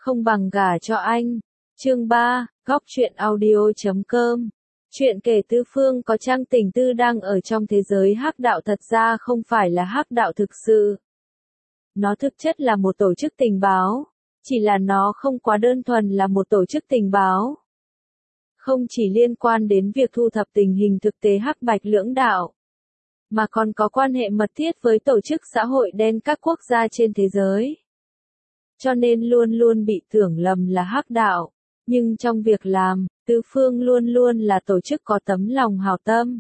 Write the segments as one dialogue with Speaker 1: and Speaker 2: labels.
Speaker 1: không bằng gả cho anh. Chương 3, góc truyện audio.com. Chuyện kể Tư Phương có Trang Tình Tư đang ở trong thế giới hắc đạo thật ra không phải là hắc đạo thực sự. Nó thực chất là một tổ chức tình báo, chỉ là nó không quá đơn thuần là một tổ chức tình báo. Không chỉ liên quan đến việc thu thập tình hình thực tế hắc bạch lưỡng đạo, mà còn có quan hệ mật thiết với tổ chức xã hội đen các quốc gia trên thế giới. Cho nên luôn luôn bị tưởng lầm là hắc đạo, nhưng trong việc làm, Tư Phương luôn luôn là tổ chức có tấm lòng hảo tâm.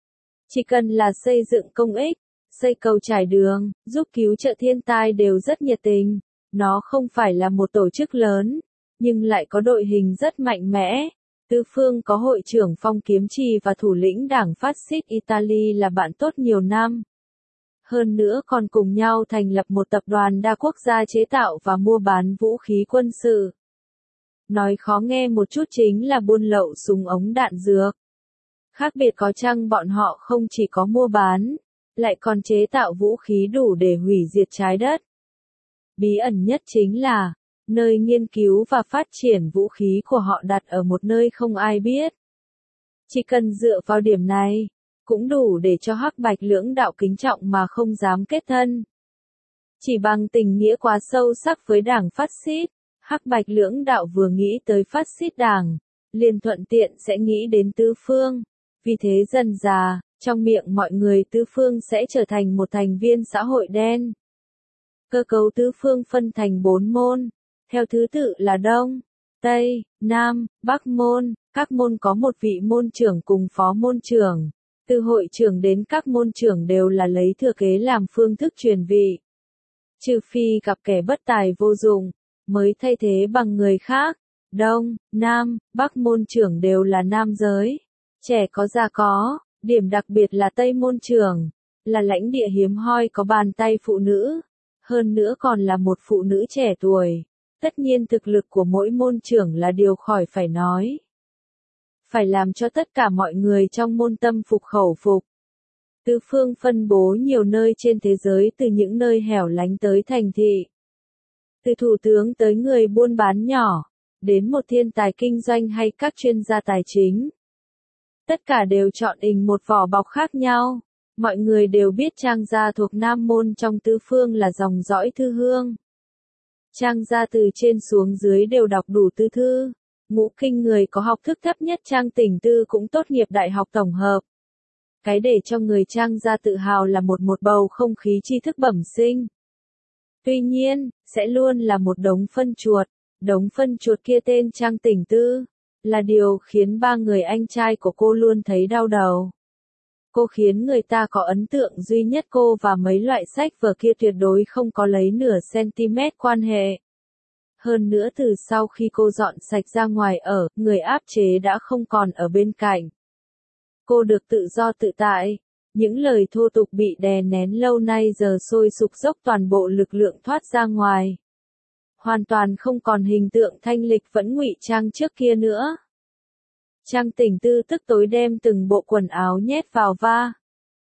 Speaker 1: Chỉ cần là xây dựng công ích, xây cầu trải đường, giúp cứu trợ thiên tai đều rất nhiệt tình. Nó không phải là một tổ chức lớn, nhưng lại có đội hình rất mạnh mẽ. Tư Phương có hội trưởng Phong Kiếm Trì và thủ lĩnh đảng Phát xít Italy là bạn tốt nhiều năm. Hơn nữa còn cùng nhau thành lập một tập đoàn đa quốc gia chế tạo và mua bán vũ khí quân sự. Nói khó nghe một chút chính là buôn lậu súng ống đạn dược. Khác biệt có chăng bọn họ không chỉ có mua bán, lại còn chế tạo vũ khí đủ để hủy diệt trái đất. Bí ẩn nhất chính là, nơi nghiên cứu và phát triển vũ khí của họ đặt ở một nơi không ai biết. Chỉ cần dựa vào điểm này, cũng đủ để cho hắc bạch lưỡng đạo kính trọng mà không dám kết thân. Chỉ bằng tình nghĩa quá sâu sắc với đảng Phát xít, hắc bạch lưỡng đạo vừa nghĩ tới Phát xít đảng, liền thuận tiện sẽ nghĩ đến Tư Phương. Vì thế dần dà, trong miệng mọi người Tư Phương sẽ trở thành một thành viên xã hội đen. Cơ cấu Tư Phương phân thành 4 môn, theo thứ tự là Đông, Tây, Nam, Bắc môn, các môn có một vị môn trưởng cùng phó môn trưởng. Từ hội trưởng đến các môn trưởng đều là lấy thừa kế làm phương thức truyền vị. Trừ phi gặp kẻ bất tài vô dụng, mới thay thế bằng người khác. Đông, Nam, Bắc môn trưởng đều là nam giới. Trẻ có già có, điểm đặc biệt là Tây môn trưởng, là lãnh địa hiếm hoi có bàn tay phụ nữ. Hơn nữa còn là một phụ nữ trẻ tuổi. Tất nhiên thực lực của mỗi môn trưởng là điều khỏi phải nói. Phải làm cho tất cả mọi người trong môn tâm phục khẩu phục. Tư Phương phân bố nhiều nơi trên thế giới từ những nơi hẻo lánh tới thành thị. Từ thủ tướng tới người buôn bán nhỏ, đến một thiên tài kinh doanh hay các chuyên gia tài chính. Tất cả đều chọn hình một vỏ bọc khác nhau. Mọi người đều biết Trang gia thuộc Nam môn trong Tư Phương là dòng dõi Thư Hương. Trang gia từ trên xuống dưới đều đọc đủ tư thư. Ngũ kinh người có học thức thấp nhất Trang Tình Tư cũng tốt nghiệp đại học tổng hợp. Cái để cho người Trang gia tự hào là một bầu không khí tri thức bẩm sinh. Tuy nhiên, sẽ luôn là một đống phân chuột. Đống phân chuột kia tên Trang Tình Tư, là điều khiến 3 người anh trai của cô luôn thấy đau đầu. Cô khiến người ta có ấn tượng duy nhất cô và mấy loại sách vở kia tuyệt đối không có lấy nửa cm quan hệ. Hơn nữa từ sau khi cô dọn sạch ra ngoài ở, người áp chế đã không còn ở bên cạnh. Cô được tự do tự tại, những lời thô tục bị đè nén lâu nay giờ sôi sục dốc toàn bộ lực lượng thoát ra ngoài. Hoàn toàn không còn hình tượng thanh lịch vẫn ngụy trang trước kia nữa. Trang Tình Tư tức tối đem từng bộ quần áo nhét vào va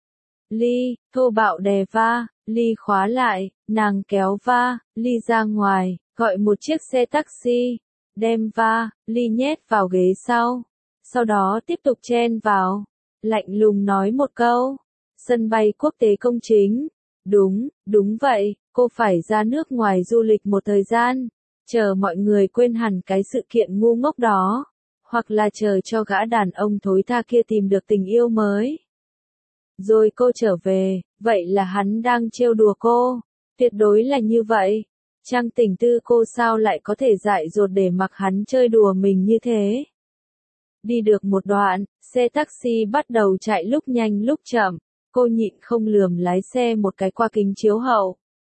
Speaker 1: ly, thô bạo đè va ly khóa lại, nàng kéo va ly ra ngoài, gọi một chiếc xe taxi, đem va ly nhét vào ghế sau. Sau đó tiếp tục chen vào, lạnh lùng nói một câu, sân bay quốc tế công chính. Đúng vậy, cô phải ra nước ngoài du lịch một thời gian, chờ mọi người quên hẳn cái sự kiện ngu ngốc đó. Hoặc là chờ cho gã đàn ông thối tha kia tìm được tình yêu mới. Rồi cô trở về, vậy là hắn đang trêu đùa cô. Tuyệt đối là như vậy. Trang Tình Tư cô sao lại có thể dại dột để mặc hắn chơi đùa mình như thế. Đi được một đoạn, xe taxi bắt đầu chạy lúc nhanh lúc chậm. Cô nhịn không lườm lái xe một cái qua kính chiếu hậu.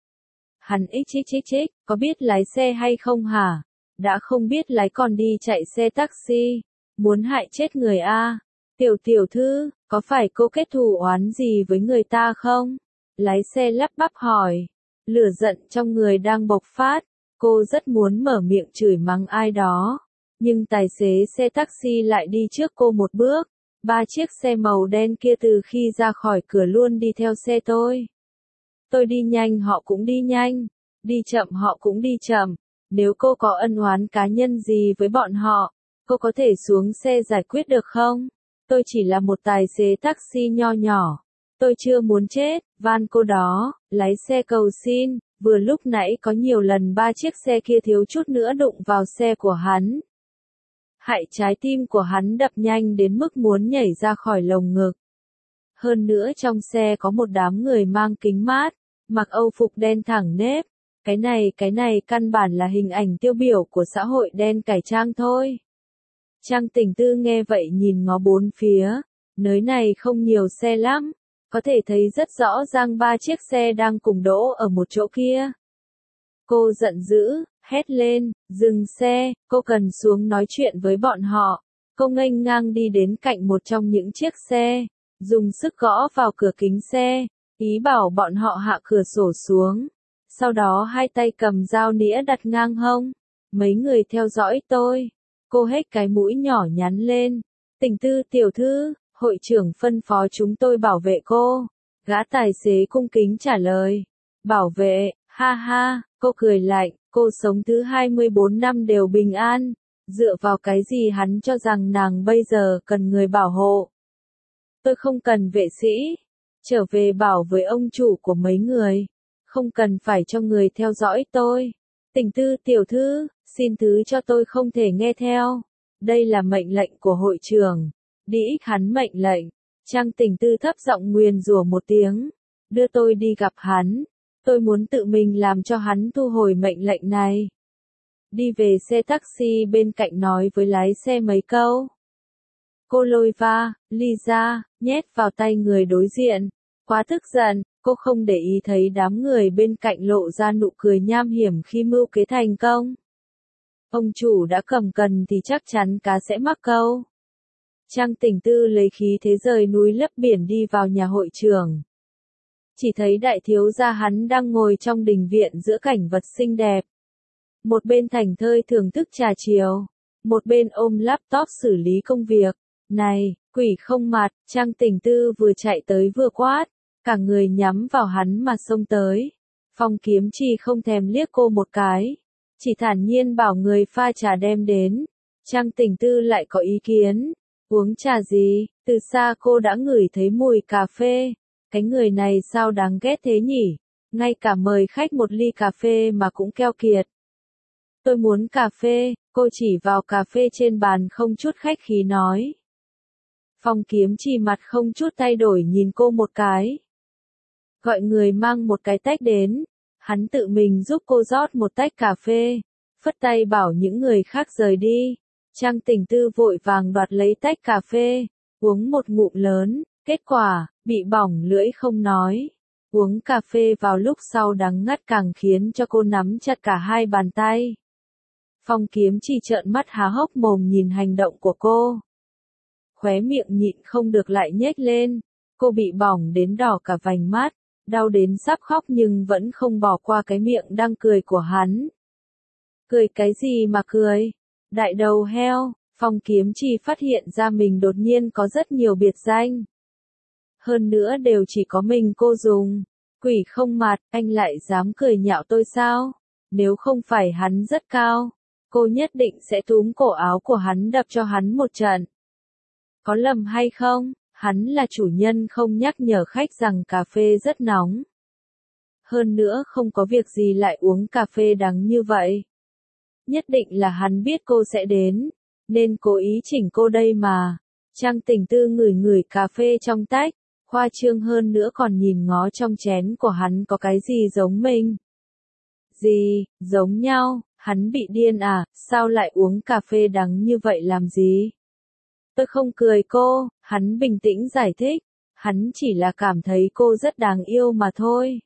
Speaker 1: Hắn ích, có biết lái xe hay không hả? Đã không biết lái còn đi chạy xe taxi, muốn hại chết người a. Tiểu thư, có phải cô kết thù oán gì với người ta không? Lái xe lắp bắp hỏi. Lửa giận trong người đang bộc phát, cô rất muốn mở miệng chửi mắng ai đó. Nhưng tài xế xe taxi lại đi trước cô một bước. 3 chiếc xe màu đen kia từ khi ra khỏi cửa luôn đi theo xe tôi. Tôi đi nhanh họ cũng đi nhanh, đi chậm họ cũng đi chậm. Nếu cô có ân oán cá nhân gì với bọn họ, cô có thể xuống xe giải quyết được không? Tôi chỉ là một tài xế taxi nho nhỏ. Tôi chưa muốn chết, van cô đó, lái xe cầu xin, vừa lúc nãy có nhiều lần 3 chiếc xe kia thiếu chút nữa đụng vào xe của hắn. Hại trái tim của hắn đập nhanh đến mức muốn nhảy ra khỏi lồng ngực. Hơn nữa trong xe có một đám người mang kính mát, mặc âu phục đen thẳng nếp. Cái này căn bản là hình ảnh tiêu biểu của xã hội đen cải trang thôi. Trang Tình Tư nghe vậy nhìn ngó bốn phía, nơi này không nhiều xe lắm, có thể thấy rất rõ ràng 3 chiếc xe đang cùng đỗ ở một chỗ kia. Cô giận dữ, hét lên, dừng xe, cô cần xuống nói chuyện với bọn họ. Cô nghênh ngang đi đến cạnh một trong những chiếc xe, dùng sức gõ vào cửa kính xe, ý bảo bọn họ hạ cửa sổ xuống. Sau đó hai tay cầm dao nĩa đặt ngang hông. Mấy người theo dõi tôi. Cô hết cái mũi nhỏ nhắn lên. Tình Tư tiểu thư, hội trưởng phân phó chúng tôi bảo vệ cô. Gã tài xế cung kính trả lời. Bảo vệ, ha ha, cô cười lạnh, cô sống thứ 24 năm đều bình an. Dựa vào cái gì hắn cho rằng nàng bây giờ cần người bảo hộ. Tôi không cần vệ sĩ. Trở về bảo với ông chủ của mấy người. Không cần phải cho người theo dõi tôi. Tình Tư tiểu thư, xin thứ cho tôi không thể nghe theo. Đây là mệnh lệnh của hội trưởng. Đĩ hắn mệnh lệnh. Trang Tình Tư thấp giọng nguyền rủa một tiếng. Đưa tôi đi gặp hắn. Tôi muốn tự mình làm cho hắn thu hồi mệnh lệnh này. Đi về xe taxi bên cạnh nói với lái xe mấy câu. Cô lôi va, ly ra, nhét vào tay người đối diện. Quá tức giận, cô không để ý thấy đám người bên cạnh lộ ra nụ cười nham hiểm khi mưu kế thành công. Ông chủ đã cầm cần thì chắc chắn cá sẽ mắc câu. Trang Tình Tư lấy khí thế rời núi lấp biển đi vào nhà hội trưởng. Chỉ thấy đại thiếu gia hắn đang ngồi trong đình viện giữa cảnh vật xinh đẹp. Một bên thảnh thơi thưởng thức trà chiều, một bên ôm laptop xử lý công việc. Này, quỷ không mặt, Trang Tình Tư vừa chạy tới vừa quát, cả người nhắm vào hắn mà xông tới. Phong Kiếm Chi không thèm liếc cô một cái, chỉ thản nhiên bảo người pha trà đem đến. Trang Tình Tư lại có ý kiến, uống trà gì, từ xa cô đã ngửi thấy mùi cà phê. Cái người này sao đáng ghét thế nhỉ, ngay cả mời khách một ly cà phê mà cũng keo kiệt. Tôi muốn cà phê, cô chỉ vào cà phê trên bàn không chút khách khí nói. Phong Kiếm Chi mặt không chút thay đổi nhìn cô một cái. Gọi người mang một cái tách đến, hắn tự mình giúp cô rót một tách cà phê, phất tay bảo những người khác rời đi. Trang Tình Tư vội vàng đoạt lấy tách cà phê, uống một ngụm lớn, kết quả, bị bỏng lưỡi không nói. Uống cà phê vào lúc sau đắng ngắt càng khiến cho cô nắm chặt cả hai bàn tay. Phong Kiếm Chi trợn mắt há hốc mồm nhìn hành động của cô. Khóe miệng nhịn không được lại nhếch lên, cô bị bỏng đến đỏ cả vành mắt, đau đến sắp khóc nhưng vẫn không bỏ qua cái miệng đang cười của hắn. Cười cái gì mà cười? Đại đầu heo, Phong Kiếm Chi phát hiện ra mình đột nhiên có rất nhiều biệt danh. Hơn nữa đều chỉ có mình cô dùng. Quỷ không mặt, anh lại dám cười nhạo tôi sao? Nếu không phải hắn rất cao, cô nhất định sẽ túm cổ áo của hắn đập cho hắn một trận. Có lầm hay không? Hắn là chủ nhân không nhắc nhở khách rằng cà phê rất nóng. Hơn nữa không có việc gì lại uống cà phê đắng như vậy. Nhất định là hắn biết cô sẽ đến, nên cố ý chỉnh cô đây mà. Trang Tình Tư ngửi ngửi cà phê trong tách, khoa trương hơn nữa còn nhìn ngó trong chén của hắn có cái gì giống mình. Gì, giống nhau, hắn bị điên à, sao lại uống cà phê đắng như vậy làm gì? Tôi không cười cô, hắn bình tĩnh giải thích, hắn chỉ là cảm thấy cô rất đáng yêu mà thôi.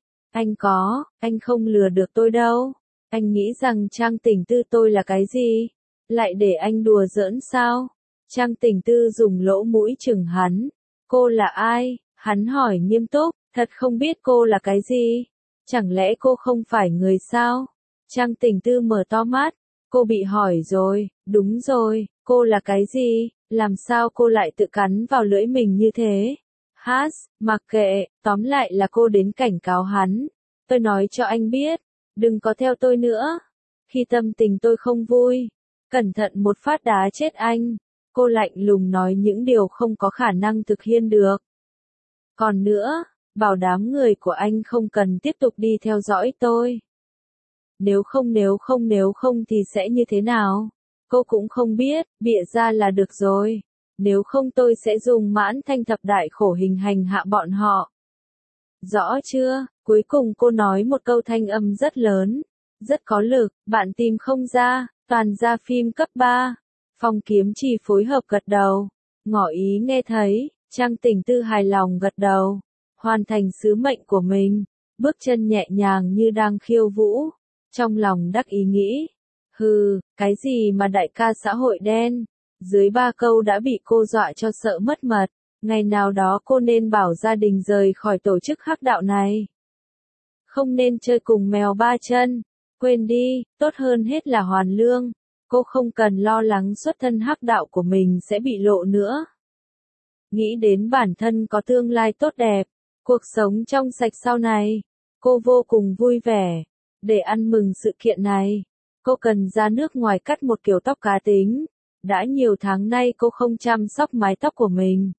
Speaker 1: Anh không lừa được tôi đâu. Anh nghĩ rằng Trang Tình Tư tôi là cái gì? Lại để anh đùa giỡn sao? Trang Tình Tư dùng lỗ mũi chừng hắn. Cô là ai? Hắn hỏi nghiêm túc, thật không biết cô là cái gì? Chẳng lẽ cô không phải người sao? Trang Tình Tư mở to mắt. Cô bị hỏi rồi, đúng rồi, cô là cái gì? Làm sao cô lại tự cắn vào lưỡi mình như thế? Hát, mặc kệ, tóm lại là cô đến cảnh cáo hắn. Tôi nói cho anh biết, đừng có theo tôi nữa. Khi tâm tình tôi không vui, cẩn thận một phát đá chết anh. Cô lạnh lùng nói những điều không có khả năng thực hiện được. Còn nữa, bảo đám người của anh không cần tiếp tục đi theo dõi tôi. Nếu không thì sẽ như thế nào? Cô cũng không biết, bịa ra là được rồi. Nếu không tôi sẽ dùng mãn thanh thập đại khổ hình hành hạ bọn họ. Rõ chưa? Cuối cùng cô nói một câu thanh âm rất lớn, rất có lực, bạn tìm không ra, toàn ra phim cấp 3. Phong Kiếm Chỉ phối hợp gật đầu, ngỏ ý nghe thấy, Trang Tình Tư hài lòng gật đầu, hoàn thành sứ mệnh của mình, bước chân nhẹ nhàng như đang khiêu vũ, trong lòng đắc ý nghĩ, hừ, cái gì mà đại ca xã hội đen, dưới 3 câu đã bị cô dọa cho sợ mất mật, ngày nào đó cô nên bảo gia đình rời khỏi tổ chức hắc đạo này. Không nên chơi cùng mèo ba chân, quên đi, tốt hơn hết là hoàn lương. Cô không cần lo lắng xuất thân hắc đạo của mình sẽ bị lộ nữa. Nghĩ đến bản thân có tương lai tốt đẹp, cuộc sống trong sạch sau này, cô vô cùng vui vẻ. Để ăn mừng sự kiện này, cô cần ra nước ngoài cắt một kiểu tóc cá tính. Đã nhiều tháng nay cô không chăm sóc mái tóc của mình.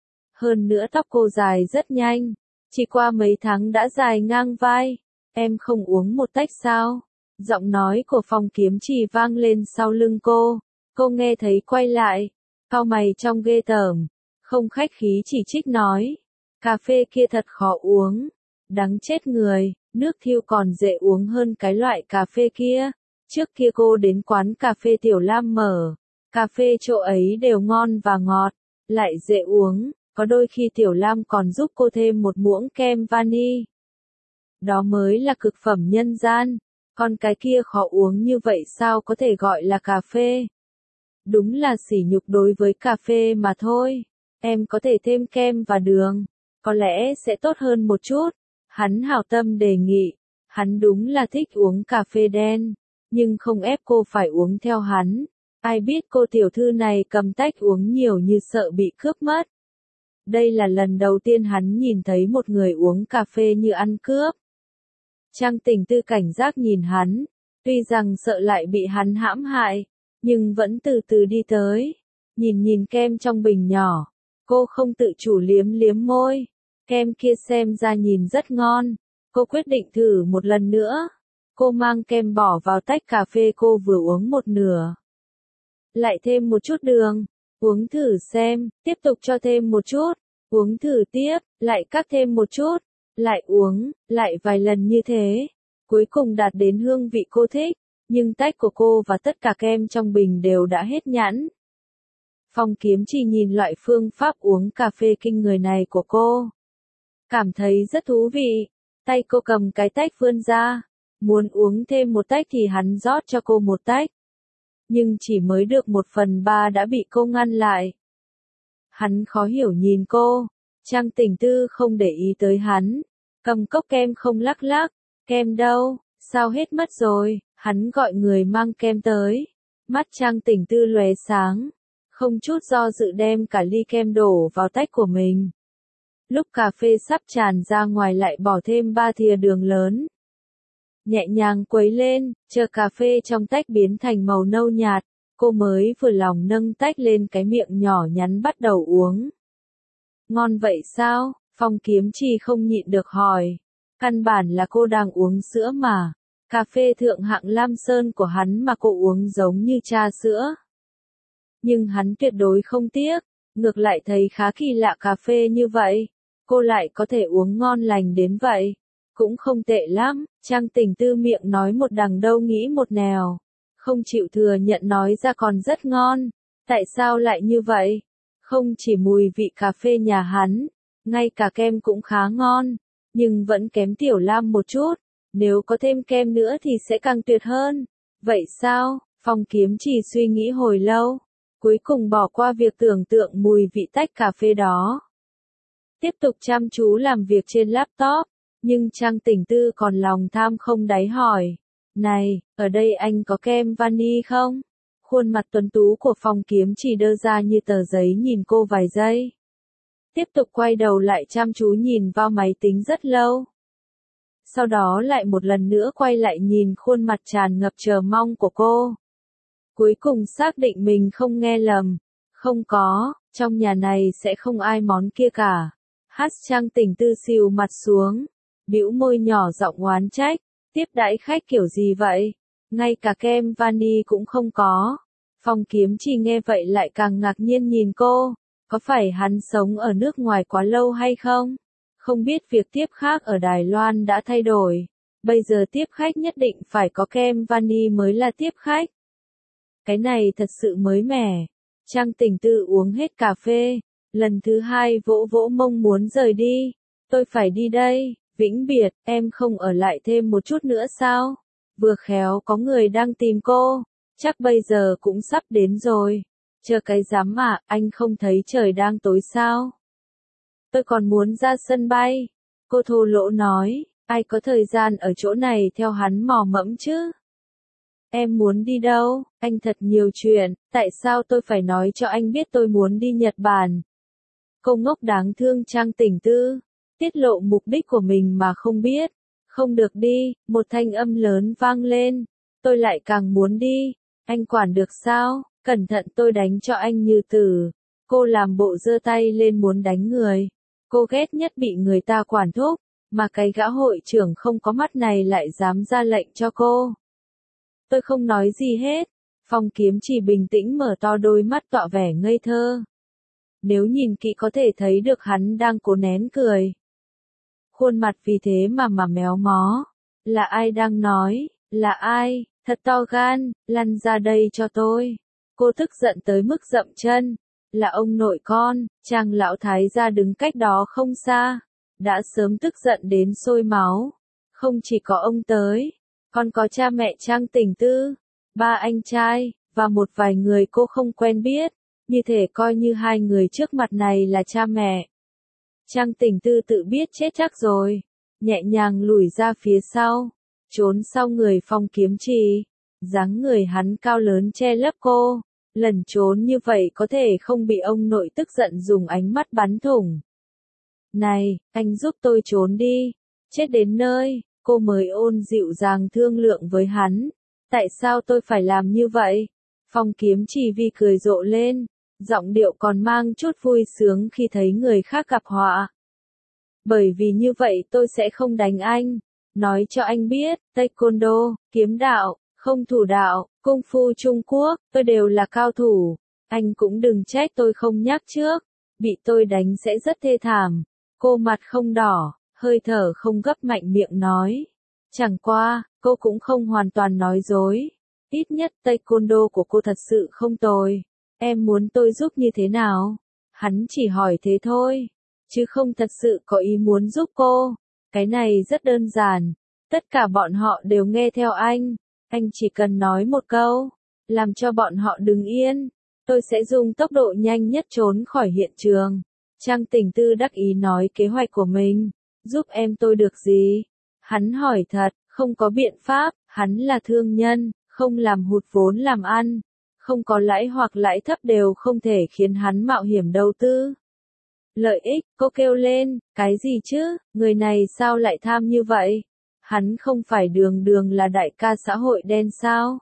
Speaker 1: Hơn nữa tóc cô dài rất nhanh, chỉ qua mấy tháng đã dài ngang vai. Em không uống một tách sao? Giọng nói của Phong Kiếm Chỉ vang lên sau lưng cô nghe thấy quay lại, cau mày trong ghê tởm, không khách khí chỉ trích nói, cà phê kia thật khó uống, đắng chết người, nước thiêu còn dễ uống hơn cái loại cà phê kia. Trước kia cô đến quán cà phê Tiểu Lam mở, cà phê chỗ ấy đều ngon và ngọt, lại dễ uống, có đôi khi Tiểu Lam còn giúp cô thêm một muỗng kem vani. Đó mới là cực phẩm nhân gian. Còn cái kia khó uống như vậy sao có thể gọi là cà phê? Đúng là sỉ nhục đối với cà phê mà thôi. Em có thể thêm kem và đường, có lẽ sẽ tốt hơn một chút. Hắn hảo tâm đề nghị. Hắn đúng là thích uống cà phê đen, nhưng không ép cô phải uống theo hắn. Ai biết cô tiểu thư này cầm tách uống nhiều như sợ bị cướp mất. Đây là lần đầu tiên hắn nhìn thấy một người uống cà phê như ăn cướp. Trang Tình Tư cảnh giác nhìn hắn, tuy rằng sợ lại bị hắn hãm hại, nhưng vẫn từ từ đi tới, nhìn kem trong bình nhỏ, cô không tự chủ liếm liếm môi, kem kia xem ra nhìn rất ngon, cô quyết định thử một lần nữa, cô mang kem bỏ vào tách cà phê cô vừa uống một nửa, lại thêm một chút đường, uống thử xem, tiếp tục cho thêm một chút, uống thử tiếp, lại cắt thêm một chút. Lại uống, lại vài lần như thế, cuối cùng đạt đến hương vị cô thích, nhưng tách của cô và tất cả kem trong bình đều đã hết nhãn. Phong Kiếm Chỉ nhìn loại phương pháp uống cà phê kinh người này của cô, cảm thấy rất thú vị, tay cô cầm cái tách vươn ra, muốn uống thêm một tách thì hắn rót cho cô một tách, nhưng chỉ mới được 1/3 đã bị cô ngăn lại. Hắn khó hiểu nhìn cô. Trang Tình Tư không để ý tới hắn, cầm cốc kem không lắc lắc, kem đâu, sao hết mất rồi, hắn gọi người mang kem tới, mắt Trang Tình Tư lóe sáng, không chút do dự đem cả ly kem đổ vào tách của mình. Lúc cà phê sắp tràn ra ngoài lại bỏ thêm 3 thìa đường lớn. Nhẹ nhàng quấy lên, chờ cà phê trong tách biến thành màu nâu nhạt, cô mới vừa lòng nâng tách lên cái miệng nhỏ nhắn bắt đầu uống. Ngon vậy sao? Phong Kiếm Chỉ không nhịn được hỏi. Căn bản là cô đang uống sữa mà. Cà phê thượng hạng Lam Sơn của hắn mà cô uống giống như trà sữa. Nhưng hắn tuyệt đối không tiếc. Ngược lại thấy khá kỳ lạ cà phê như vậy. Cô lại có thể uống ngon lành đến vậy. Cũng không tệ lắm. Trang Tình Tư miệng nói một đằng đâu nghĩ một nẻo. Không chịu thừa nhận nói ra còn rất ngon. Tại sao lại như vậy? Không chỉ mùi vị cà phê nhà hắn, ngay cả kem cũng khá ngon, nhưng vẫn kém Tiểu Lam một chút, nếu có thêm kem nữa thì sẽ càng tuyệt hơn. Vậy sao? Phong Kiếm Chỉ suy nghĩ hồi lâu, cuối cùng bỏ qua việc tưởng tượng mùi vị tách cà phê đó. Tiếp tục chăm chú làm việc trên laptop, nhưng Trang Tình Tư còn lòng tham không đáy hỏi, này, ở đây anh có kem vani không? Khuôn mặt tuấn tú của Phong Kiếm Chỉ đơ ra như tờ giấy nhìn cô vài giây. Tiếp tục quay đầu lại chăm chú nhìn vào máy tính rất lâu. sau đó lại một lần nữa quay lại nhìn khuôn mặt tràn ngập chờ mong của cô. Cuối cùng xác định mình không nghe lầm. Không có, trong nhà này sẽ không ai món kia cả. Hát Trang Tình Tư xìu mặt xuống, bĩu môi nhỏ giọng oán trách, tiếp đãi khách kiểu gì vậy? Ngay cả kem vani cũng không có. Phong Kiếm Chỉ nghe vậy lại càng ngạc nhiên nhìn cô, có phải hắn sống ở nước ngoài quá lâu hay không? Không biết việc tiếp khách ở Đài Loan đã thay đổi, bây giờ tiếp khách nhất định phải có kem vani mới là tiếp khách. Cái này thật sự mới mẻ. Trang Tình Tư uống hết cà phê, lần thứ hai vỗ vỗ mông muốn rời đi. Tôi phải đi đây, vĩnh biệt, em không ở lại thêm một chút nữa sao? Vừa khéo có người đang tìm cô, chắc bây giờ cũng sắp đến rồi. Chờ cái dám mà, anh không thấy trời đang tối sao? Tôi còn muốn ra sân bay. Cô thô lỗ nói, ai có thời gian ở chỗ này theo hắn mò mẫm chứ? Em muốn đi đâu? Anh thật nhiều chuyện, tại sao tôi phải nói cho anh biết tôi muốn đi Nhật Bản? Cô ngốc đáng thương Trang Tình Tư, tiết lộ mục đích của mình mà không biết. Không được đi, một thanh âm lớn vang lên. Tôi lại càng muốn đi. Anh quản được sao? Cẩn thận tôi đánh cho anh như tử. Cô làm bộ giơ tay lên muốn đánh người. Cô ghét nhất bị người ta quản thúc, mà cái gã hội trưởng không có mắt này lại dám ra lệnh cho cô. Tôi không nói gì hết. Phong Kiếm Chỉ bình tĩnh mở to đôi mắt tỏ vẻ ngây thơ. Nếu nhìn kỹ có thể thấy được hắn đang cố nén cười. Khuôn mặt vì thế mà méo mó. Là ai đang nói? Là ai? Thật to gan, lăn ra đây cho tôi. Cô tức giận tới mức dậm chân. Là ông nội con, Trang lão thái gia đứng cách đó không xa. Đã sớm tức giận đến sôi máu. Không chỉ có ông tới, còn có cha mẹ Trang Tình Tư, ba anh trai, và một vài người cô không quen biết. Như thể coi như hai người trước mặt này là cha mẹ. Trang Tình Tư tự biết chết chắc rồi, nhẹ nhàng lùi ra phía sau, trốn sau người Phong Kiếm Chỉ. Dáng người hắn cao lớn che lấp cô, lần trốn như vậy có thể không bị ông nội tức giận dùng ánh mắt bắn thủng. Này, anh giúp tôi trốn đi, chết đến nơi, cô mới ôn dịu dàng thương lượng với hắn. Tại sao tôi phải làm như vậy? Phong Kiếm Chỉ vì cười rộ lên, giọng điệu còn mang chút vui sướng khi thấy người khác gặp họa. Bởi vì như vậy tôi sẽ không đánh anh. Nói cho anh biết, Taekwondo, kiếm đạo, không thủ đạo, Kung Fu Trung Quốc, tôi đều là cao thủ. Anh cũng đừng trách tôi không nhắc trước. Bị tôi đánh sẽ rất thê thảm. Cô mặt không đỏ, hơi thở không gấp mạnh miệng nói. Chẳng qua, cô cũng không hoàn toàn nói dối. Ít nhất Taekwondo của cô thật sự không tồi. Em muốn tôi giúp như thế nào? Hắn chỉ hỏi thế thôi, chứ không thật sự có ý muốn giúp cô. Cái này rất đơn giản. Tất cả bọn họ đều nghe theo anh. Anh chỉ cần nói một câu, làm cho bọn họ đứng yên. Tôi sẽ dùng tốc độ nhanh nhất trốn khỏi hiện trường. Trang Tình Tư đắc ý nói kế hoạch của mình. Giúp em tôi được gì? Hắn hỏi thật, không có biện pháp, hắn là thương nhân, không làm hụt vốn làm ăn. Không có lãi hoặc lãi thấp đều không thể khiến hắn mạo hiểm đầu tư. Lợi ích, cô kêu lên, cái gì chứ, người này sao lại tham như vậy? Hắn không phải đường đường là đại ca xã hội đen sao?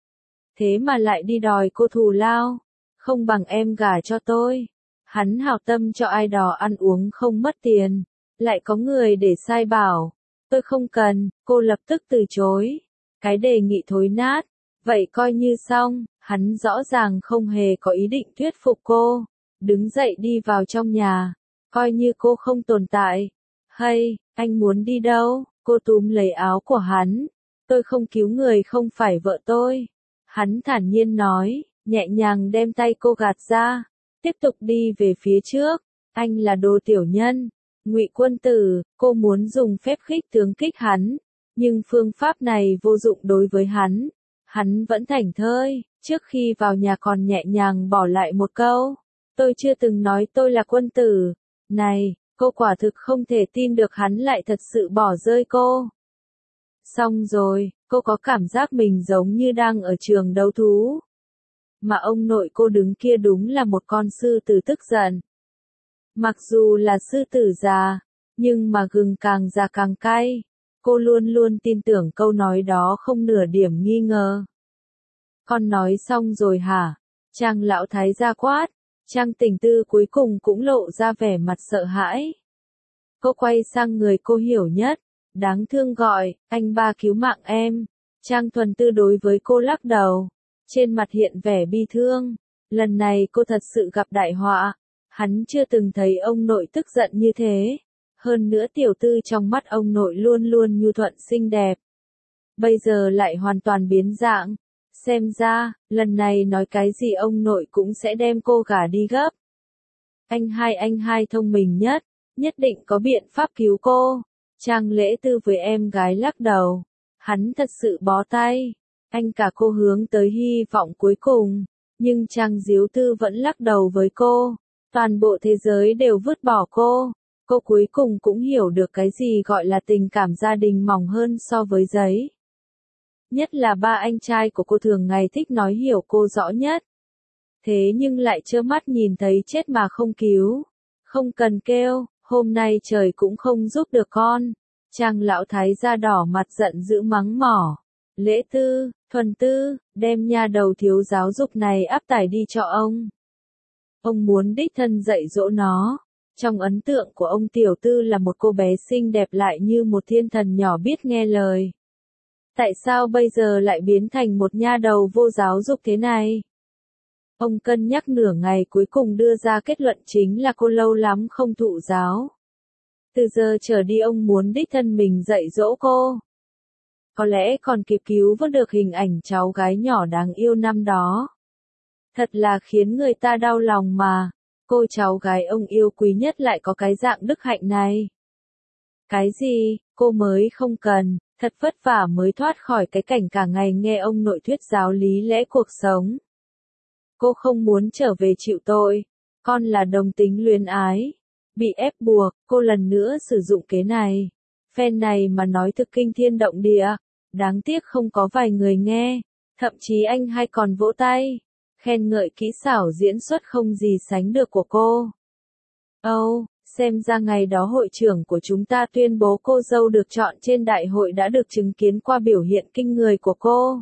Speaker 1: Thế mà lại đi đòi cô thù lao, không bằng em gả cho tôi. Hắn hảo tâm cho ai đó ăn uống không mất tiền, lại có người để sai bảo. Tôi không cần, cô lập tức từ chối. Cái đề nghị thối nát, vậy coi như xong, hắn rõ ràng không hề có ý định thuyết phục cô. Đứng dậy đi vào trong nhà, coi như cô không tồn tại. Hay, anh muốn đi đâu? Cô túm lấy áo của hắn. Tôi không cứu người không phải vợ tôi. Hắn thản nhiên nói, nhẹ nhàng đem tay cô gạt ra. Tiếp tục đi về phía trước. Anh là đồ tiểu nhân. Ngụy Quân Tử, cô muốn dùng phép khích tướng kích hắn. Nhưng phương pháp này vô dụng đối với hắn. Hắn vẫn thảnh thơi, trước khi vào nhà còn nhẹ nhàng bỏ lại một câu. Tôi chưa từng nói tôi là quân tử. Này, cô quả thực không thể tin được hắn lại thật sự bỏ rơi cô. Xong rồi, cô có cảm giác mình giống như đang ở trường đấu thú. Mà ông nội cô đứng kia đúng là một con sư tử tức giận. Mặc dù là sư tử già, nhưng mà gừng càng già càng cay. Cô luôn luôn tin tưởng câu nói đó không nửa điểm nghi ngờ. Con nói xong rồi hả? Trang lão thái gia quát. Trang Tình Tư cuối cùng cũng lộ ra vẻ mặt sợ hãi. Cô quay sang người cô hiểu nhất. Đáng thương gọi, anh ba cứu mạng em. Trang Thuần Tư đối với cô lắc đầu. Trên mặt hiện vẻ bi thương. Lần này cô thật sự gặp đại họa. Hắn chưa từng thấy ông nội tức giận như thế. Hơn nữa tiểu tư trong mắt ông nội luôn luôn nhu thuận xinh đẹp. Bây giờ lại hoàn toàn biến dạng. Xem ra, lần này nói cái gì ông nội cũng sẽ đem cô gả đi gấp. Anh hai thông minh nhất định có biện pháp cứu cô. Trang Lễ Tư với em gái lắc đầu. Hắn thật sự bó tay. Anh cả cô hướng tới hy vọng cuối cùng. Nhưng Trang Diếu Tư vẫn lắc đầu với cô. Toàn bộ thế giới đều vứt bỏ cô. Cô cuối cùng cũng hiểu được cái gì gọi là tình cảm gia đình mỏng hơn so với giấy. Nhất là ba anh trai của cô thường ngày thích nói hiểu cô rõ nhất. Thế nhưng lại trơ mắt nhìn thấy chết mà không cứu. Không cần kêu, hôm nay trời cũng không giúp được con. Trang lão thái gia đỏ mặt giận dữ mắng mỏ. Lễ Tư, Thuần Tư, đem nha đầu thiếu giáo dục này áp tải đi cho ông. Ông muốn đích thân dạy dỗ nó. Trong ấn tượng của ông tiểu tư là một cô bé xinh đẹp lại như một thiên thần nhỏ biết nghe lời. Tại sao bây giờ lại biến thành một nha đầu vô giáo dục thế này? Ông cân nhắc nửa ngày cuối cùng đưa ra kết luận chính là cô lâu lắm không thụ giáo. Từ giờ trở đi ông muốn đích thân mình dạy dỗ cô. Có lẽ còn kịp cứu vớt được hình ảnh cháu gái nhỏ đáng yêu năm đó. Thật là khiến người ta đau lòng mà. Cô cháu gái ông yêu quý nhất lại có cái dạng đức hạnh này. Cái gì, cô mới không cần, thật vất vả mới thoát khỏi cái cảnh cả ngày nghe ông nội thuyết giáo lý lẽ cuộc sống. Cô không muốn trở về chịu tội, con là đồng tính luyến ái. Bị ép buộc, cô lần nữa sử dụng kế này. Phen này mà nói thực kinh thiên động địa, đáng tiếc không có vài người nghe, thậm chí anh hai còn vỗ tay. Khen ngợi kỹ xảo diễn xuất không gì sánh được của cô. Xem ra ngày đó hội trưởng của chúng ta tuyên bố cô dâu được chọn trên đại hội đã được chứng kiến qua biểu hiện kinh người của cô.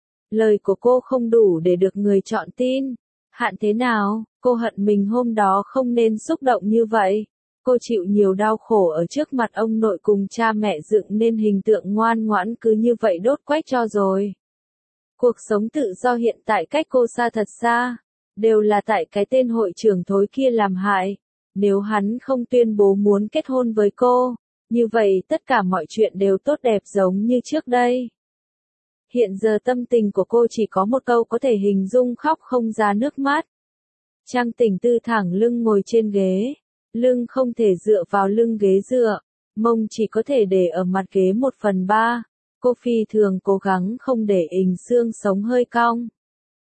Speaker 1: Lời của cô không đủ để được người chọn tin. Hạn thế nào, cô hận mình hôm đó không nên xúc động như vậy. Cô chịu nhiều đau khổ ở trước mặt ông nội cùng cha mẹ dựng nên hình tượng ngoan ngoãn cứ như vậy đốt quách cho rồi. Cuộc sống tự do hiện tại cách cô xa thật xa, đều là tại cái tên hội trưởng thối kia làm hại. Nếu hắn không tuyên bố muốn kết hôn với cô, như vậy tất cả mọi chuyện đều tốt đẹp giống như trước đây. Hiện giờ tâm tình của cô chỉ có một câu có thể hình dung khóc không ra nước mắt. Trang Tình Tư thẳng lưng ngồi trên ghế, lưng không thể dựa vào lưng ghế dựa, mông chỉ có thể để ở mặt ghế 1/3. Cô phi thường cố gắng không để ình xương sống hơi cong.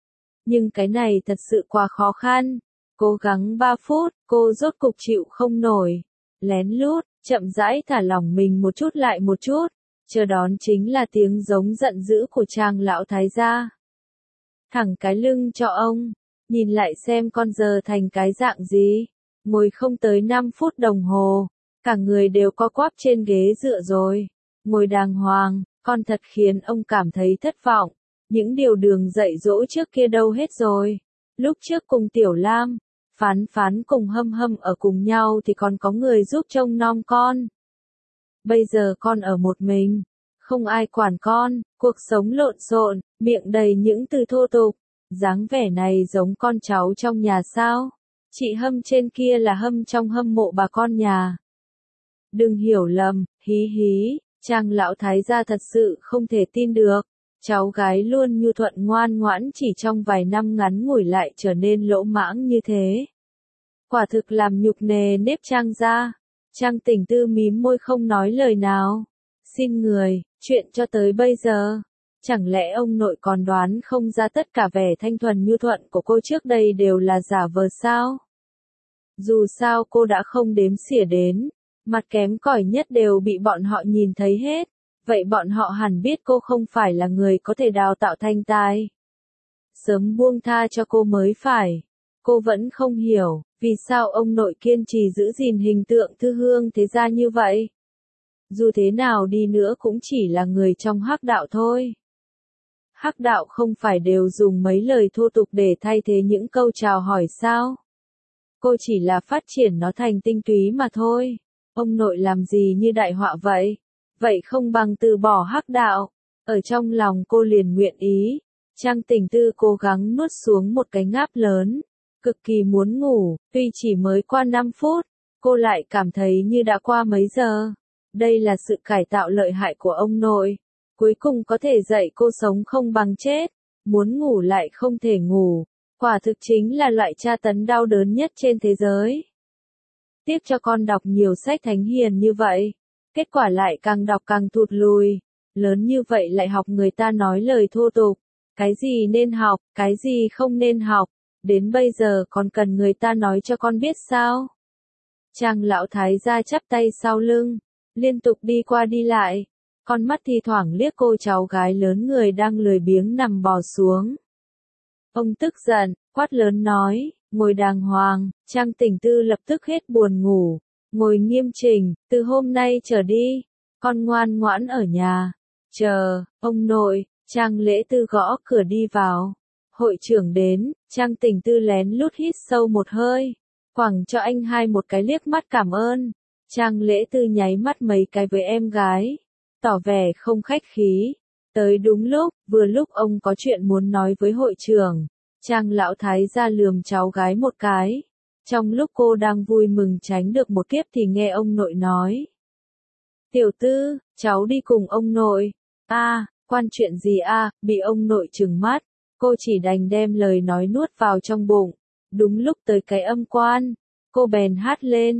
Speaker 1: Nhưng cái này thật sự quá khó khăn. Cố gắng 3 phút, cô rốt cục chịu không nổi. Lén lút, chậm rãi thả lỏng mình một chút lại một chút. Chờ đón chính là tiếng giống giận dữ của Trang lão thái gia. Thẳng cái lưng cho ông, nhìn lại xem con giờ thành cái dạng gì. Ngồi không tới 5 phút đồng hồ, cả người đều co quắp trên ghế dựa rồi. Ngồi đàng hoàng, con thật khiến ông cảm thấy thất vọng. Những điều đường dạy dỗ trước kia đâu hết rồi. Lúc trước cùng Tiểu Lam, Phán cùng Hâm Hâm ở cùng nhau thì còn có người giúp trông nom con. Bây giờ con ở một mình, không ai quản con, cuộc sống lộn xộn, miệng đầy những từ thô tục. Dáng vẻ này giống con cháu trong nhà sao? Chị Hâm trên kia là Hâm trong hâm mộ bà con nhà. Đừng hiểu lầm, hí hí, Trang lão thái gia thật sự không thể tin được. Cháu gái luôn nhu thuận ngoan ngoãn chỉ trong vài năm ngắn ngủi lại trở nên lỗ mãng như thế. Quả thực làm nhục nề nếp Trang gia. Trang Tình Tư mím môi không nói lời nào. Xin người, chuyện cho tới bây giờ. Chẳng lẽ ông nội còn đoán không ra tất cả vẻ thanh thuần nhu thuận của cô trước đây đều là giả vờ sao? Dù sao cô đã không đếm xỉa đến. Mặt kém cỏi nhất đều bị bọn họ nhìn thấy hết. Vậy bọn họ hẳn biết cô không phải là người có thể đào tạo thành tài. Sớm buông tha cho cô mới phải. Cô vẫn không hiểu, vì sao ông nội kiên trì giữ gìn hình tượng thư hương thế gia như vậy. dù thế nào đi nữa cũng chỉ là người trong hắc đạo thôi. Hắc đạo không phải đều dùng mấy lời thô tục để thay thế những câu chào hỏi sao? Cô chỉ là phát triển nó thành tinh túy mà thôi. Ông nội làm gì như đại họa vậy? Vậy không bằng từ bỏ hắc đạo. Ở trong lòng cô liền nguyện ý. Trang Tình Tư cố gắng nuốt xuống một cái ngáp lớn. Cực kỳ muốn ngủ, tuy chỉ mới qua 5 phút, cô lại cảm thấy như đã qua mấy giờ. Đây là sự cải tạo lợi hại của ông nội. Cuối cùng có thể dạy cô sống không bằng chết. Muốn ngủ lại không thể ngủ. Quả thực chính là loại tra tấn đau đớn nhất trên thế giới. Tiếc cho con đọc nhiều sách thánh hiền như vậy. Kết quả lại càng đọc càng thụt lùi. Lớn như vậy lại học người ta nói lời thô tục. Cái gì nên học, cái gì không nên học. Đến bây giờ còn cần người ta nói cho con biết sao? Chàng lão thái gia chắp tay sau lưng, liên tục đi qua đi lại. Con mắt thi thoảng liếc cô cháu gái lớn người đang lười biếng nằm bò xuống. Ông tức giận, quát lớn nói, ngồi đàng hoàng. Trang Tình Tư lập tức hết buồn ngủ, ngồi nghiêm chỉnh, từ hôm nay trở đi, con ngoan ngoãn ở nhà, chờ, ông nội. Trang Lễ Tư gõ cửa đi vào. Hội trưởng đến, Trang Tình Tư lén lút hít sâu một hơi, quẳng cho anh hai một cái liếc mắt cảm ơn. Trang Lễ Tư nháy mắt mấy cái với em gái, tỏ vẻ không khách khí. Tới đúng lúc, vừa lúc ông có chuyện muốn nói với hội trưởng. Trang lão thái gia lườm cháu gái một cái. Trong lúc cô đang vui mừng tránh được một kiếp thì nghe ông nội nói. Tiểu Tư, cháu đi cùng ông nội. Quan chuyện gì bị ông nội trừng mắt. Cô chỉ đành đem lời nói nuốt vào trong bụng. Đúng lúc tới cái âm quan, cô bèn hát lên,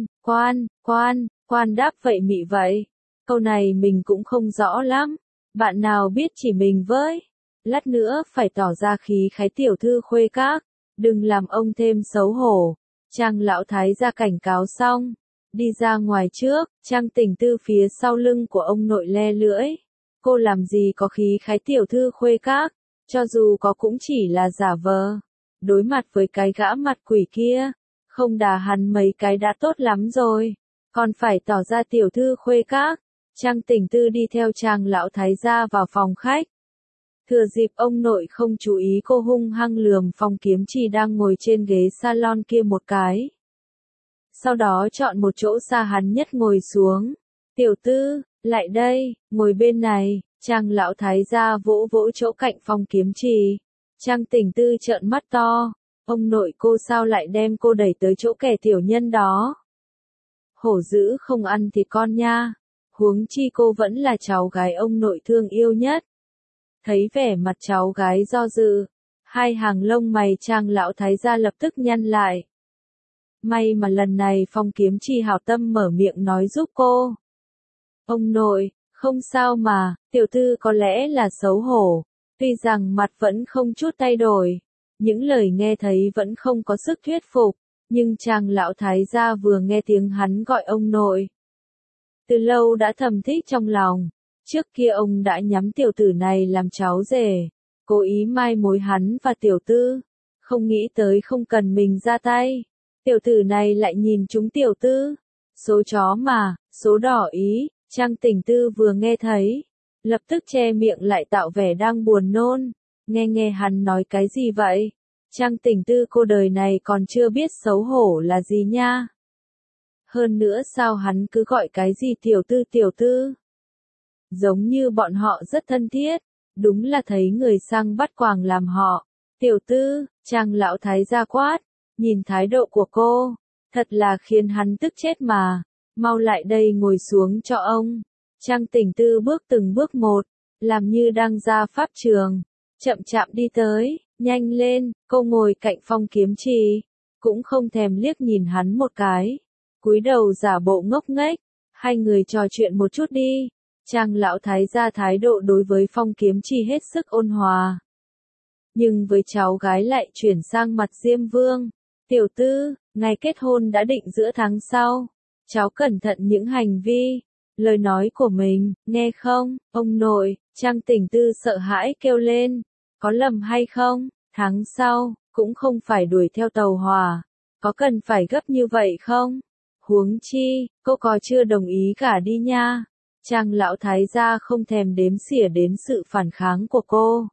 Speaker 1: quan đáp vậy mị vậy. Câu này mình cũng không rõ lắm. Bạn nào biết chỉ mình với. Lát nữa phải tỏ ra khí khái tiểu thư khuê các. Đừng làm ông thêm xấu hổ. Trang lão thái gia cảnh cáo xong. Đi ra ngoài trước, Trang Tình Tư phía sau lưng của ông nội le lưỡi. Cô làm gì có khí khái tiểu thư khuê các. Cho dù có cũng chỉ là giả vờ. Đối mặt với cái gã mặt quỷ kia, không đà hắn mấy cái đã tốt lắm rồi. Còn phải tỏ ra tiểu thư khuê các. Trang Tình Tư đi theo Trang lão thái gia vào phòng khách. Thừa dịp ông nội không chú ý cô hung hăng lườm Phong Kiếm Trì đang ngồi trên ghế salon kia một cái. Sau đó chọn một chỗ xa hắn nhất ngồi xuống. Tiểu Tư, lại đây, ngồi bên này. Trang lão thái gia vỗ vỗ chỗ cạnh Phong Kiếm Trì. Trang Tình Tư trợn mắt to. Ông nội cô sao lại đem cô đẩy tới chỗ kẻ tiểu nhân đó? Hổ dữ không ăn thì con nha. Huống chi cô vẫn là cháu gái ông nội thương yêu nhất. Thấy vẻ mặt cháu gái do dự, hai hàng lông mày Trang lão thái gia lập tức nhăn lại. May mà lần này Phong Kiếm Trì hảo tâm mở miệng nói giúp cô. Ông nội, không sao mà, tiểu thư có lẽ là xấu hổ, tuy rằng mặt vẫn không chút thay đổi, những lời nghe thấy vẫn không có sức thuyết phục, nhưng Trang lão thái gia vừa nghe tiếng hắn gọi ông nội. Từ lâu đã thầm thích trong lòng, trước kia ông đã nhắm tiểu tử này làm cháu rể, cố ý mai mối hắn và tiểu tư, không nghĩ tới không cần mình ra tay. Tiểu tử này lại nhìn chúng tiểu tư, số chó mà, số đỏ ý. Trang Tình Tư vừa nghe thấy, lập tức che miệng lại tạo vẻ đang buồn nôn. Nghe hắn nói cái gì vậy? Trang Tình Tư cô đời này còn chưa biết xấu hổ là gì nha. Hơn nữa sao hắn cứ gọi cái gì tiểu tư? Giống như bọn họ rất thân thiết, đúng là thấy người sang bắt quàng làm họ. Tiểu tư, Trang lão thái gia quát, nhìn thái độ của cô, thật là khiến hắn tức chết mà. Mau lại đây ngồi xuống cho ông. Trang Tình Tư bước từng bước một, làm như đang ra pháp trường, chậm chạp đi tới, nhanh lên. Cô ngồi cạnh Phong Kiếm Trì, cũng không thèm liếc nhìn hắn một cái, cúi đầu giả bộ ngốc nghếch. Hai người trò chuyện một chút đi. Trang lão thái gia thái độ đối với Phong Kiếm Trì hết sức ôn hòa, nhưng với cháu gái lại chuyển sang mặt Diêm Vương. Tiểu tư, ngày kết hôn đã định giữa tháng sau. Cháu cẩn thận những hành vi, lời nói của mình, nghe không? Ông nội. Trang Tình Tư sợ hãi kêu lên. Có lầm hay không? Tháng sau, cũng không phải đuổi theo tàu hỏa. Có cần phải gấp như vậy không? Huống chi, cô có chưa đồng ý cả đi nha. Trang lão thái gia không thèm đếm xỉa đến sự phản kháng của cô.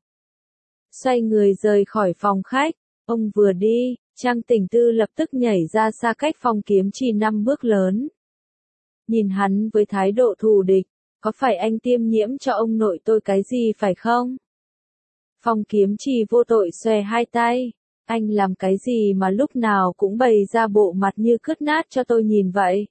Speaker 1: Xoay người rời khỏi phòng khách, ông vừa đi, Trang Tình Tư lập tức nhảy ra xa cách Phong Kiếm Chi 5 bước lớn. Nhìn hắn với thái độ thù địch, có phải anh tiêm nhiễm cho ông nội tôi cái gì phải không? Phong Kiếm Chi vô tội xòe hai tay, anh làm cái gì mà lúc nào cũng bày ra bộ mặt như cứt nát cho tôi nhìn vậy?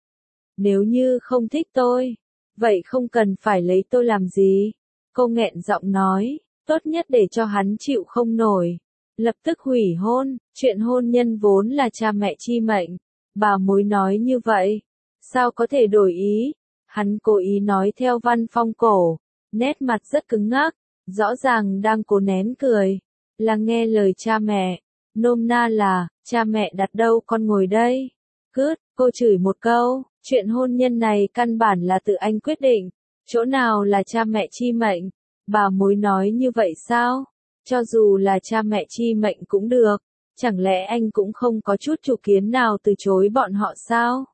Speaker 1: Nếu như không thích tôi, vậy không cần phải lấy tôi làm gì? Cô nghẹn giọng nói, tốt nhất để cho hắn chịu không nổi. Lập tức hủy hôn, chuyện hôn nhân vốn là cha mẹ chi mệnh. Bà mối nói như vậy, sao có thể đổi ý? Hắn cố ý nói theo văn phong cổ, nét mặt rất cứng ngắc, rõ ràng đang cố nén cười. Là nghe lời cha mẹ, nôm na là, cha mẹ đặt đâu con ngồi đây. Cướt, cô chửi một câu, chuyện hôn nhân này căn bản là tự anh quyết định, chỗ nào là cha mẹ chi mệnh, bà mối nói như vậy sao? Cho dù là cha mẹ chi mệnh cũng được, chẳng lẽ anh cũng không có chút chủ kiến nào từ chối bọn họ sao?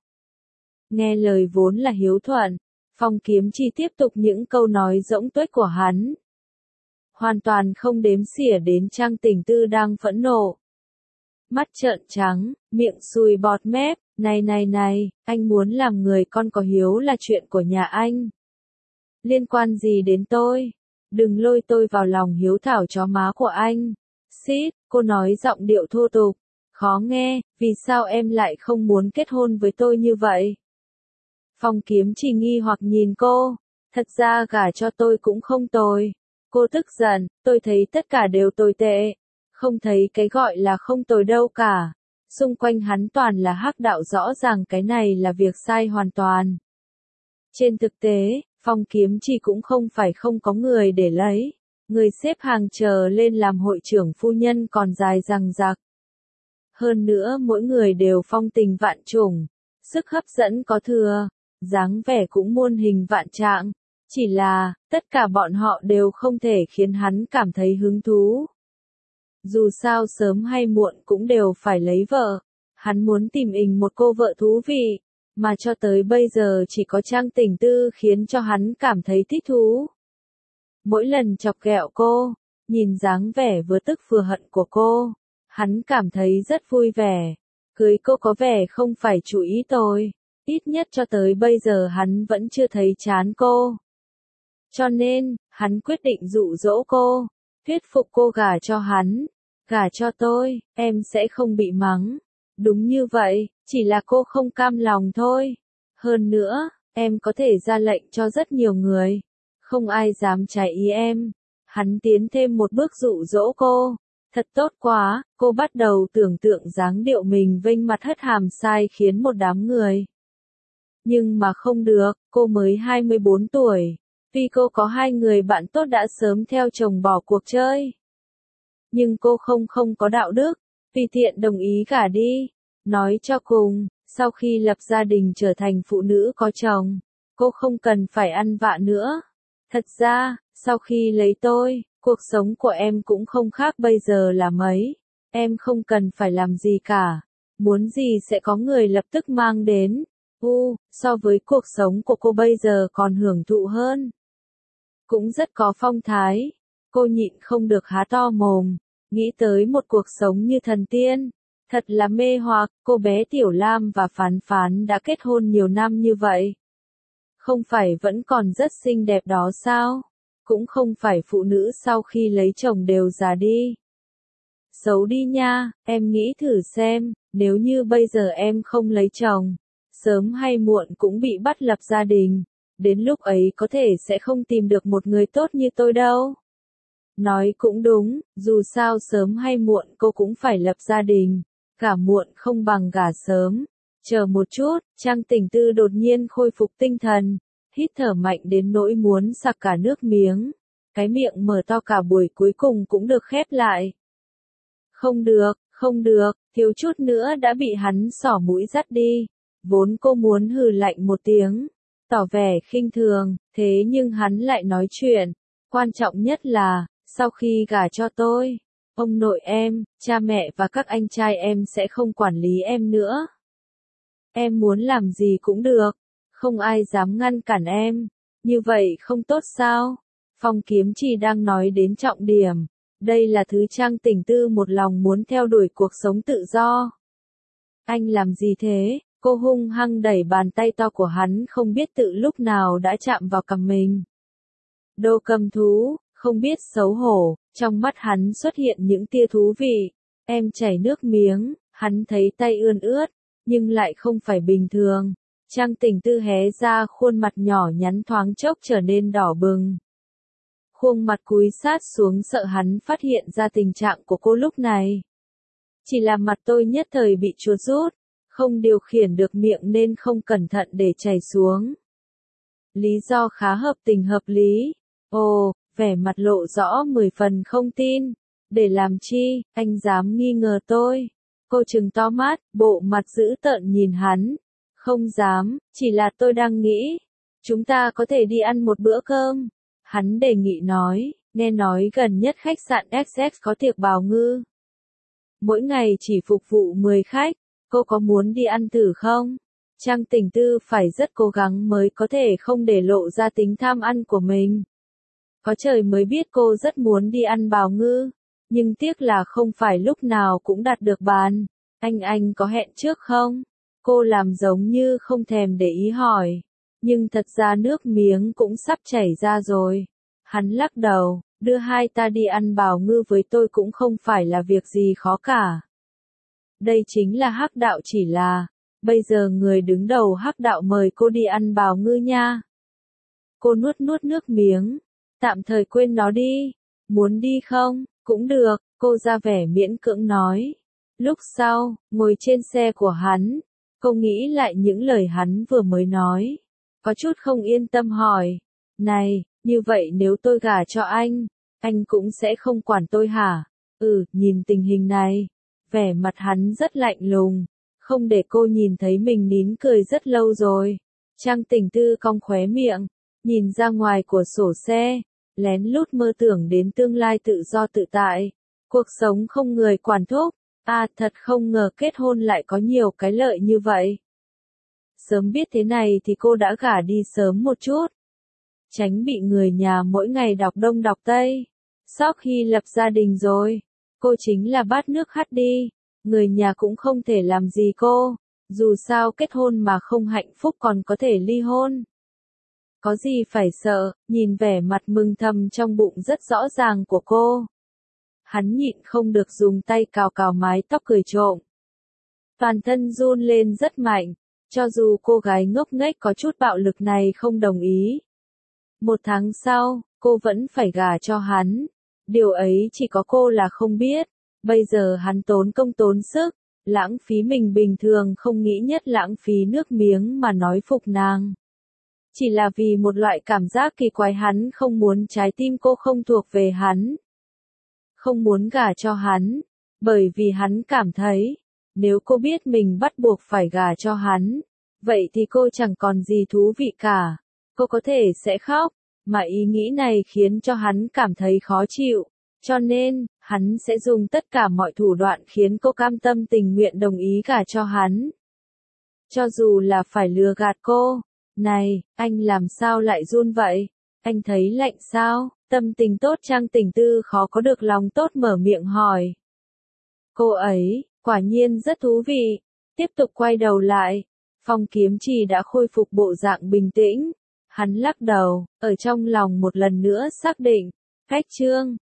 Speaker 1: Nghe lời vốn là hiếu thuận, Phong Kiếm Chi tiếp tục những câu nói rỗng tuếch của hắn. Hoàn toàn không đếm xỉa đến Trang Tình Tư đang phẫn nộ. Mắt trợn trắng, miệng sùi bọt mép, này, anh muốn làm người con có hiếu là chuyện của nhà anh. Liên quan gì đến tôi? Đừng lôi tôi vào lòng hiếu thảo chó má của anh. Xít, cô nói giọng điệu thô tục, khó nghe, vì sao em lại không muốn kết hôn với tôi như vậy? Phong Kiếm Chi nghi hoặc nhìn cô, thật ra gả cho tôi cũng không tồi. Cô tức giận, tôi thấy tất cả đều tồi tệ, không thấy cái gọi là không tồi đâu cả. Xung quanh hắn toàn là hắc đạo, rõ ràng cái này là việc sai hoàn toàn. Trên thực tế, Phong Kiếm Chi cũng không phải không có người để lấy, người xếp hàng chờ lên làm hội trưởng phu nhân còn dài dằng dặc. Hơn nữa mỗi người đều phong tình vạn trùng, sức hấp dẫn có thừa, dáng vẻ cũng muôn hình vạn trạng, chỉ là, tất cả bọn họ đều không thể khiến hắn cảm thấy hứng thú. Dù sao sớm hay muộn cũng đều phải lấy vợ, hắn muốn tìm một cô vợ thú vị, mà cho tới bây giờ chỉ có Trang Tình Tư khiến cho hắn cảm thấy thích thú. Mỗi lần chọc ghẹo cô, nhìn dáng vẻ vừa tức vừa hận của cô, hắn cảm thấy rất vui vẻ. Cưới cô có vẻ không phải chủ ý tôi, ít nhất cho tới bây giờ hắn vẫn chưa thấy chán cô. Cho nên, hắn quyết định dụ dỗ cô, thuyết phục cô gả cho hắn. Gả cho tôi, em sẽ không bị mắng. Đúng như vậy, chỉ là cô không cam lòng thôi. Hơn nữa, em có thể ra lệnh cho rất nhiều người. Không ai dám trái ý em. Hắn tiến thêm một bước dụ dỗ cô. Thật tốt quá, cô bắt đầu tưởng tượng dáng điệu mình vênh mặt hất hàm sai khiến một đám người. Nhưng mà không được, cô mới 24 tuổi. Tuy cô có 2 người bạn tốt đã sớm theo chồng bỏ cuộc chơi. Nhưng cô không có đạo đức, tùy tiện đồng ý gả đi. Nói cho cùng, sau khi lập gia đình trở thành phụ nữ có chồng, cô không cần phải ăn vạ nữa. Thật ra, sau khi lấy tôi, cuộc sống của em cũng không khác bây giờ là mấy. Em không cần phải làm gì cả. Muốn gì sẽ có người lập tức mang đến. So với cuộc sống của cô bây giờ còn hưởng thụ hơn. Cũng rất có phong thái. Cô nhịn không được há to mồm, nghĩ tới một cuộc sống như thần tiên. Thật là mê hoặc, cô bé Tiểu Lam và Phán Phán đã kết hôn nhiều năm như vậy. Không phải vẫn còn rất xinh đẹp đó sao? Cũng không phải phụ nữ sau khi lấy chồng đều già đi. Xấu đi nha, em nghĩ thử xem, nếu như bây giờ em không lấy chồng, sớm hay muộn cũng bị bắt lập gia đình. Đến lúc ấy có thể sẽ không tìm được một người tốt như tôi đâu. Nói cũng đúng, dù sao sớm hay muộn cô cũng phải lập gia đình. Gả muộn không bằng gả sớm. Chờ một chút, Trang Tình Tư đột nhiên khôi phục tinh thần, hít thở mạnh đến nỗi muốn sặc cả nước miếng. Cái miệng mở to cả buổi cuối cùng cũng được khép lại. Không được, thiếu chút nữa đã bị hắn xỏ mũi dắt đi. Vốn cô muốn hừ lạnh một tiếng, tỏ vẻ khinh thường, thế nhưng hắn lại nói chuyện. Quan trọng nhất là, sau khi gả cho tôi, ông nội em, cha mẹ và các anh trai em sẽ không quản lý em nữa. Em muốn làm gì cũng được, không ai dám ngăn cản em. Như vậy không tốt sao? Phong Kiếm Trì đang nói đến trọng điểm. Đây là thứ Trang Tình Tư một lòng muốn theo đuổi cuộc sống tự do. Anh làm gì thế? Cô hung hăng đẩy bàn tay to của hắn không biết tự lúc nào đã chạm vào cằm mình. Đồ cầm thú, không biết xấu hổ, trong mắt hắn xuất hiện những tia thú vị. Em chảy nước miếng, hắn thấy tay ươn ướt, nhưng lại không phải bình thường. Trang Tình Tư hé ra khuôn mặt nhỏ nhắn thoáng chốc trở nên đỏ bừng. Khuôn mặt cúi sát xuống sợ hắn phát hiện ra tình trạng của cô lúc này. Chỉ là mặt tôi nhất thời bị chuột rút, không điều khiển được miệng nên không cẩn thận để chảy xuống. Lý do khá hợp tình hợp lý. Ồ, vẻ mặt lộ rõ 10 phần không tin. Để làm chi, anh dám nghi ngờ tôi. Cô trừng to mắt, bộ mặt dữ tợn nhìn hắn. Không dám, chỉ là tôi đang nghĩ. Chúng ta có thể đi ăn một bữa cơm. Hắn đề nghị nói, nghe nói gần nhất khách sạn XX có tiệc bào ngư. Mỗi ngày chỉ phục vụ 10 khách, cô có muốn đi ăn thử không? Trang Tình Tư phải rất cố gắng mới có thể không để lộ ra tính tham ăn của mình. Có trời mới biết cô rất muốn đi ăn bào ngư, nhưng tiếc là không phải lúc nào cũng đặt được bàn. Anh có hẹn trước không? Cô làm giống như không thèm để ý hỏi, nhưng thật ra nước miếng cũng sắp chảy ra rồi. Hắn lắc đầu, đưa hai ta đi ăn bào ngư với tôi cũng không phải là việc gì khó cả. Đây chính là hắc đạo chỉ là, bây giờ người đứng đầu hắc đạo mời cô đi ăn bào ngư nha. Cô nuốt nước miếng, tạm thời quên nó đi, muốn đi không, cũng được, cô ra vẻ miễn cưỡng nói. Lúc sau, ngồi trên xe của hắn, cô nghĩ lại những lời hắn vừa mới nói. Có chút không yên tâm hỏi, này, như vậy nếu tôi gả cho anh cũng sẽ không quản tôi hả? Nhìn tình hình này, vẻ mặt hắn rất lạnh lùng, không để cô nhìn thấy mình nín cười rất lâu rồi. Trang Tình Tư cong khóe miệng, nhìn ra ngoài của sổ xe, lén lút mơ tưởng đến tương lai tự do tự tại, cuộc sống không người quản thúc. Thật không ngờ kết hôn lại có nhiều cái lợi như vậy. Sớm biết thế này thì cô đã gả đi sớm một chút. Tránh bị người nhà mỗi ngày đọc đông đọc tây. Sau khi lập gia đình rồi, cô chính là bát nước hắt đi. Người nhà cũng không thể làm gì cô. Dù sao kết hôn mà không hạnh phúc còn có thể ly hôn. Có gì phải sợ, nhìn vẻ mặt mừng thầm trong bụng rất rõ ràng của cô. Hắn nhịn không được dùng tay cào cào mái tóc cười trộm. Toàn thân run lên rất mạnh, cho dù cô gái ngốc nghếch có chút bạo lực này không đồng ý. 1 tháng sau, cô vẫn phải gả cho hắn. Điều ấy chỉ có cô là không biết. Bây giờ hắn tốn công tốn sức, lãng phí mình bình thường không nghĩ nhất lãng phí nước miếng mà nói phục nàng. Chỉ là vì một loại cảm giác kỳ quái hắn không muốn trái tim cô không thuộc về hắn. Không muốn gả cho hắn, bởi vì hắn cảm thấy, nếu cô biết mình bắt buộc phải gả cho hắn, vậy thì cô chẳng còn gì thú vị cả. Cô có thể sẽ khóc, mà ý nghĩ này khiến cho hắn cảm thấy khó chịu, cho nên, hắn sẽ dùng tất cả mọi thủ đoạn khiến cô cam tâm tình nguyện đồng ý gả cho hắn. Cho dù là phải lừa gạt cô. Này, anh làm sao lại run vậy? Anh thấy lạnh sao? Tâm tình tốt Trang Tình Tư khó có được lòng tốt mở miệng hỏi. Cô ấy, quả nhiên rất thú vị. Tiếp tục quay đầu lại. Phong Kiếm Trì đã khôi phục bộ dạng bình tĩnh. Hắn lắc đầu, ở trong lòng một lần nữa xác định. Cách chương